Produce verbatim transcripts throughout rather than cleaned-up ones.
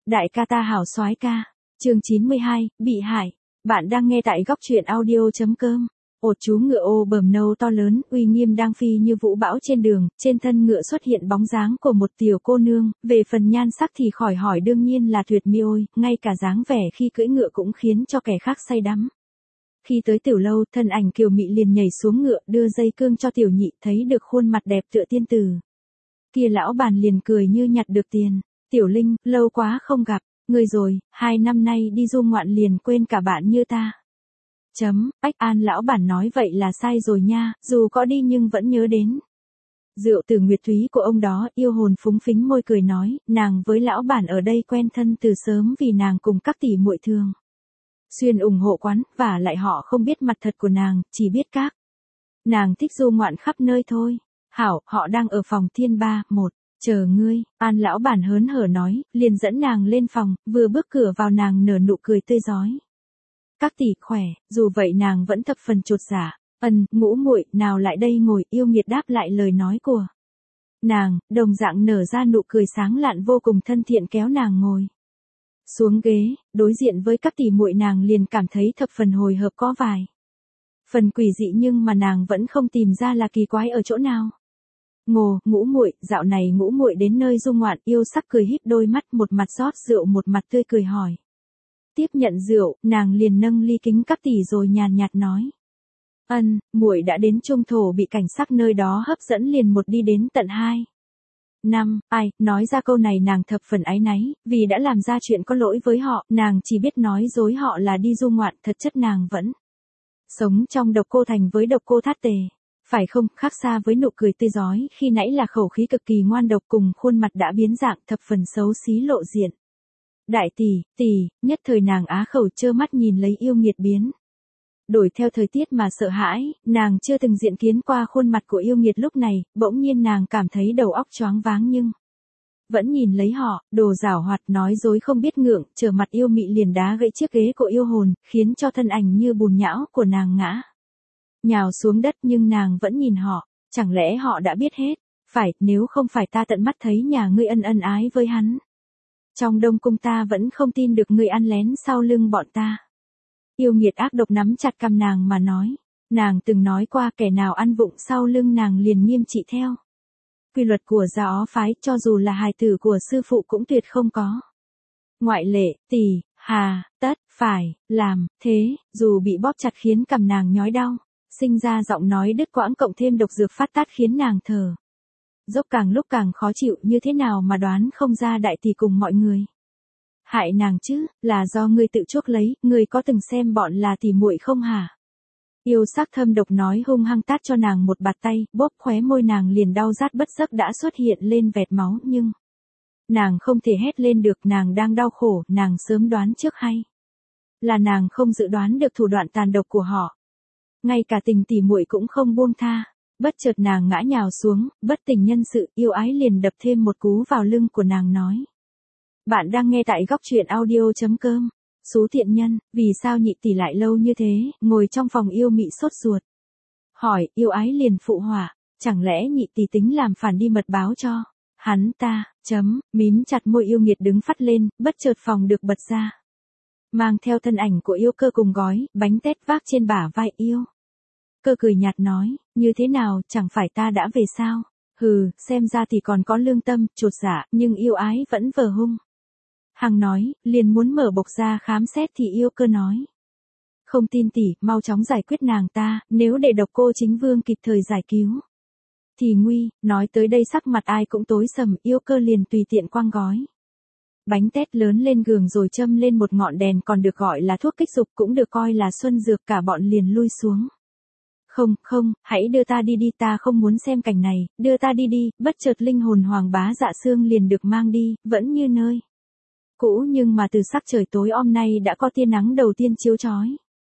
Đại ca ta hảo soái ca. Chương chín mươi hai, bị hại. Bạn đang nghe tại góc truyện audio.com. Một chú ngựa ô bờm nâu to lớn, uy nghiêm đang phi như vũ bão trên đường, trên thân ngựa xuất hiện bóng dáng của một tiểu cô nương, về phần nhan sắc thì khỏi hỏi đương nhiên là tuyệt mỹ ôi, ngay cả dáng vẻ khi cưỡi ngựa cũng khiến cho kẻ khác say đắm. Khi tới tiểu lâu, thân ảnh kiều mị liền nhảy xuống ngựa, đưa dây cương cho tiểu nhị, thấy được khuôn mặt đẹp tựa tiên tử. Kia lão bản liền cười như nhặt được tiền. Tiểu Linh, lâu quá không gặp, ngươi rồi, hai năm nay đi du ngoạn liền quên cả bạn như ta. Chấm, Ách An lão bản nói vậy là sai rồi nha, dù có đi nhưng vẫn nhớ đến. Rượu từ nguyệt thúy của ông đó, yêu hồn phúng phính môi cười nói, nàng với lão bản ở đây quen thân từ sớm vì nàng cùng các tỷ muội thường xuyên ủng hộ quán, và lại họ không biết mặt thật của nàng, chỉ biết các nàng thích du ngoạn khắp nơi thôi. Hảo, họ đang ở phòng thiên ba, một. Chờ ngươi, An lão bản hớn hở nói, liền dẫn nàng lên phòng, vừa bước cửa vào nàng nở nụ cười tươi rói. Các tỷ khỏe, dù vậy nàng vẫn thập phần chột dạ. Ân, ngũ muội, nào lại đây ngồi, yêu nghiệt đáp lại lời nói của nàng, đồng dạng nở ra nụ cười sáng lạn vô cùng thân thiện kéo nàng ngồi xuống ghế, đối diện với các tỷ muội nàng liền cảm thấy thập phần hồi hộp có vài phần quỷ dị nhưng mà nàng vẫn không tìm ra là kỳ quái ở chỗ nào. Ngồ, ngũ muội, dạo này ngũ muội đến nơi du ngoạn, yêu sắc cười híp đôi mắt, một mặt rót rượu một mặt tươi cười hỏi. Tiếp nhận rượu, nàng liền nâng ly kính các tỷ rồi nhàn nhạt nói. Ân, muội đã đến trung thổ bị cảnh sắc nơi đó hấp dẫn liền một đi đến tận hai. Năm, ai, nói ra câu này nàng thập phần áy náy, vì đã làm ra chuyện có lỗi với họ, nàng chỉ biết nói dối họ là đi du ngoạn, thật chất nàng vẫn sống trong độc cô thành với độc cô thát tề. Phải không, khác xa với nụ cười tươi rói, khi nãy là khẩu khí cực kỳ ngoan độc cùng khuôn mặt đã biến dạng thập phần xấu xí lộ diện. Đại tỷ, tỷ, nhất thời nàng á khẩu trơ mắt nhìn lấy yêu nghiệt biến đổi theo thời tiết mà sợ hãi, nàng chưa từng diện kiến qua khuôn mặt của yêu nghiệt lúc này, bỗng nhiên nàng cảm thấy đầu óc choáng váng nhưng vẫn nhìn lấy họ, đồ giảo hoạt nói dối không biết ngượng, trở mặt yêu mị liền đá gãy chiếc ghế của yêu hồn, khiến cho thân ảnh như bùn nhão của nàng ngã nhào xuống đất nhưng nàng vẫn nhìn họ, chẳng lẽ họ đã biết hết, phải, nếu không phải ta tận mắt thấy nhà ngươi ân ân ái với hắn. Trong đông cung ta vẫn không tin được ngươi ăn lén sau lưng bọn ta. Yêu nghiệt ác độc nắm chặt cằm nàng mà nói, nàng từng nói qua kẻ nào ăn vụng sau lưng nàng liền nghiêm trị theo. Quy luật của gia ó phái cho dù là hài tử của sư phụ cũng tuyệt không có. Ngoại lệ, tỷ, hà, tất, phải, làm, thế, dù bị bóp chặt khiến cằm nàng nhói đau. Sinh ra giọng nói đứt quãng cộng thêm độc dược phát tát khiến nàng thở dốc càng lúc càng khó chịu như thế nào mà đoán không ra đại tỷ cùng mọi người hại nàng chứ, là do ngươi tự chuốc lấy, ngươi có từng xem bọn là tỷ muội không hả? Yêu sắc thâm độc nói hung hăng tát cho nàng một bạt tay, bóp khóe môi nàng liền đau rát bất giấc đã xuất hiện lên vệt máu nhưng nàng không thể hét lên được, nàng đang đau khổ, nàng sớm đoán trước hay là nàng không dự đoán được thủ đoạn tàn độc của họ. Ngay cả tình tỷ muội cũng không buông tha, bất chợt nàng ngã nhào xuống, bất tỉnh nhân sự, yêu ái liền đập thêm một cú vào lưng của nàng nói. Bạn đang nghe tại góc truyện audio.com. Xú thiện nhân, vì sao nhị tỷ lại lâu như thế, ngồi trong phòng yêu mị sốt ruột. Hỏi, yêu ái liền phụ họa, chẳng lẽ nhị tỷ tính làm phản đi mật báo cho hắn ta, chấm, mím chặt môi yêu nghiệt đứng phắt lên, bất chợt phòng được bật ra. Mang theo thân ảnh của yêu cơ cùng gói, bánh tét vác trên bả vai yêu. Cơ cười nhạt nói, như thế nào, chẳng phải ta đã về sao? Hừ, xem ra thì còn có lương tâm, chột dạ, nhưng yêu ái vẫn vờ hung. Hằng nói, liền muốn mở bọc ra khám xét thì yêu cơ nói. Không tin tỷ, mau chóng giải quyết nàng ta, nếu để độc cô chính vương kịp thời giải cứu thì nguy, nói tới đây sắc mặt ai cũng tối sầm, yêu cơ liền tùy tiện quăng gói bánh tét lớn lên giường rồi châm lên một ngọn đèn còn được gọi là thuốc kích dục cũng được coi là xuân dược, cả bọn liền lui xuống. Không, không, hãy đưa ta đi đi, ta không muốn xem cảnh này, đưa ta đi đi, bất chợt linh hồn Hoàng Bá Dạ Xương liền được mang đi, vẫn như nơi cũ nhưng mà từ sắc trời tối om nay đã có tia nắng đầu tiên chiếu chói.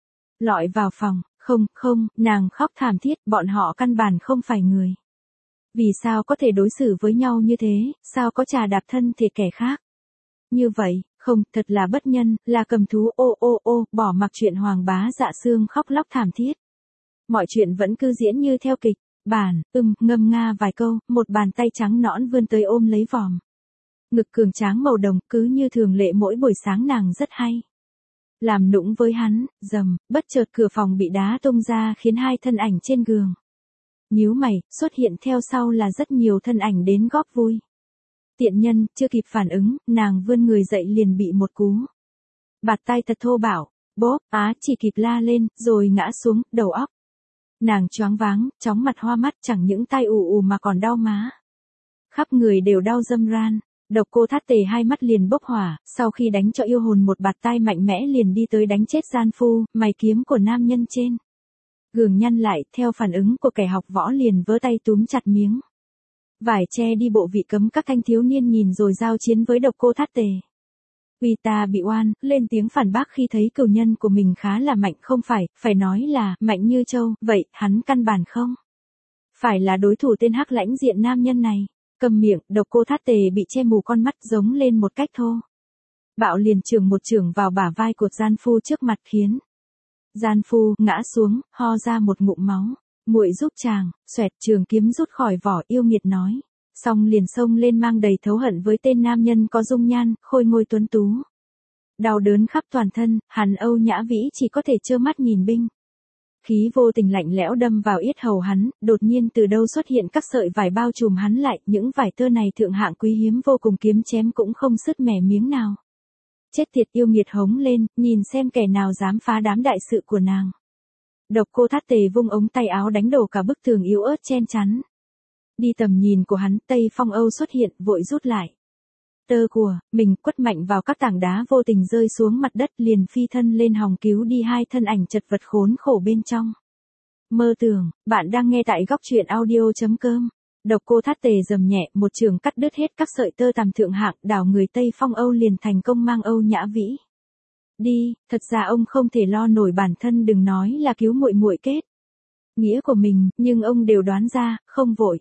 Lọi vào phòng, không, không, nàng khóc thảm thiết, bọn họ căn bản không phải người. Vì sao có thể đối xử với nhau như thế, sao có trà đạp thân thể kẻ khác? Như vậy, không, thật là bất nhân, là cầm thú, ô ô ô, bỏ mặc chuyện Hoàng Bá Dạ Xương khóc lóc thảm thiết. Mọi chuyện vẫn cứ diễn như theo kịch, bản, ừm, ngâm nga vài câu, một bàn tay trắng nõn vươn tới ôm lấy vòm Ngực cường tráng màu đồng, cứ như thường lệ mỗi buổi sáng nàng rất hay làm nũng với hắn. Rầm, bất chợt cửa phòng bị đá tung ra khiến hai thân ảnh trên giường nhíu mày, xuất hiện theo sau là rất nhiều thân ảnh đến góp vui. Tiện nhân, chưa kịp phản ứng, nàng vươn người dậy liền bị một cú bạt tai thật thô bạo. Bốp, á chỉ kịp la lên, rồi ngã xuống, đầu óc nàng choáng váng, chóng mặt hoa mắt, chẳng những tai ù ù mà còn đau má. Khắp người đều đau râm ran. Độc Cô Thát Tề hai mắt liền bốc hỏa, sau khi đánh cho yêu hồn một bạt tai mạnh mẽ liền đi tới đánh chết gian phu, mày kiếm của nam nhân trên gường nhăn lại, theo phản ứng của kẻ học võ liền vớ tay túm chặt miếng vải che đi bộ vị cấm các thanh thiếu niên nhìn rồi giao chiến với Độc Cô Thát Tề. Uy ta bị oan, lên tiếng phản bác khi thấy cừu nhân của mình khá là mạnh, không phải, phải nói là mạnh như trâu, vậy hắn căn bản không phải là đối thủ tên hắc lãnh diện nam nhân này. Cầm miệng, Độc Cô Thát Tề bị che mù con mắt giống lên một cách thô bạo liền chưởng một chưởng vào bả vai của gian phu trước mặt khiến gian phu ngã xuống, ho ra một ngụm máu. Muội giúp chàng. Xoẹt, trường kiếm rút khỏi vỏ, yêu nghiệt nói. Xong liền xông lên mang đầy thấu hận với tên nam nhân có dung nhan, khôi ngôi tuấn tú. Đau đớn khắp toàn thân, hắn Âu Nhã Vĩ chỉ có thể trơ mắt nhìn binh khí vô tình lạnh lẽo đâm vào yết hầu hắn, đột nhiên từ đâu xuất hiện các sợi vải bao trùm hắn lại, những vải tơ này thượng hạng quý hiếm vô cùng, kiếm chém cũng không sứt mẻ miếng nào. Chết tiệt, yêu nghiệt hống lên, nhìn xem kẻ nào dám phá đám đại sự của nàng. Độc Cô Thát Tề vung ống tay áo đánh đổ cả bức tường yếu ớt chen chắn đi tầm nhìn của hắn. Tây Phong Âu xuất hiện, vội rút lại tơ của mình, quất mạnh vào các tảng đá vô tình rơi xuống mặt đất, liền phi thân lên hòng cứu đi hai thân ảnh chật vật khốn khổ bên trong. Mơ tưởng, bạn đang nghe tại góc truyện audio.com. Độc Cô Thát Tề rầm nhẹ, một trường cắt đứt hết các sợi tơ tằm thượng hạng, đảo người Tây Phong Âu liền thành công mang Âu Nhã Vĩ đi. Thật ra ông không thể lo nổi bản thân, đừng nói là cứu muội muội kết nghĩa của mình, nhưng ông đều đoán ra, không vội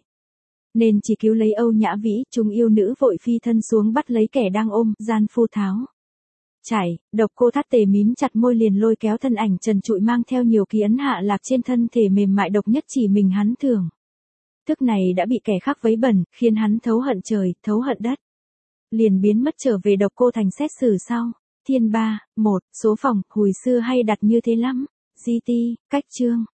nên chỉ cứu lấy Âu Nhã Vĩ. Chúng yêu nữ vội phi thân xuống bắt lấy kẻ đang ôm, gian phu tháo chạy. Độc Cô Thát Tề mím chặt môi liền lôi kéo thân ảnh trần trụi mang theo nhiều ký ấn hạ lạc trên thân thể mềm mại độc nhất chỉ mình hắn thường thức này đã bị kẻ khác vấy bẩn, khiến hắn thấu hận trời, thấu hận đất. Liền biến mất trở về Độc Cô thành xét xử sau. Thiên ba, một, số phòng, hồi xưa hay đặt như thế lắm. giê tê, cách chương.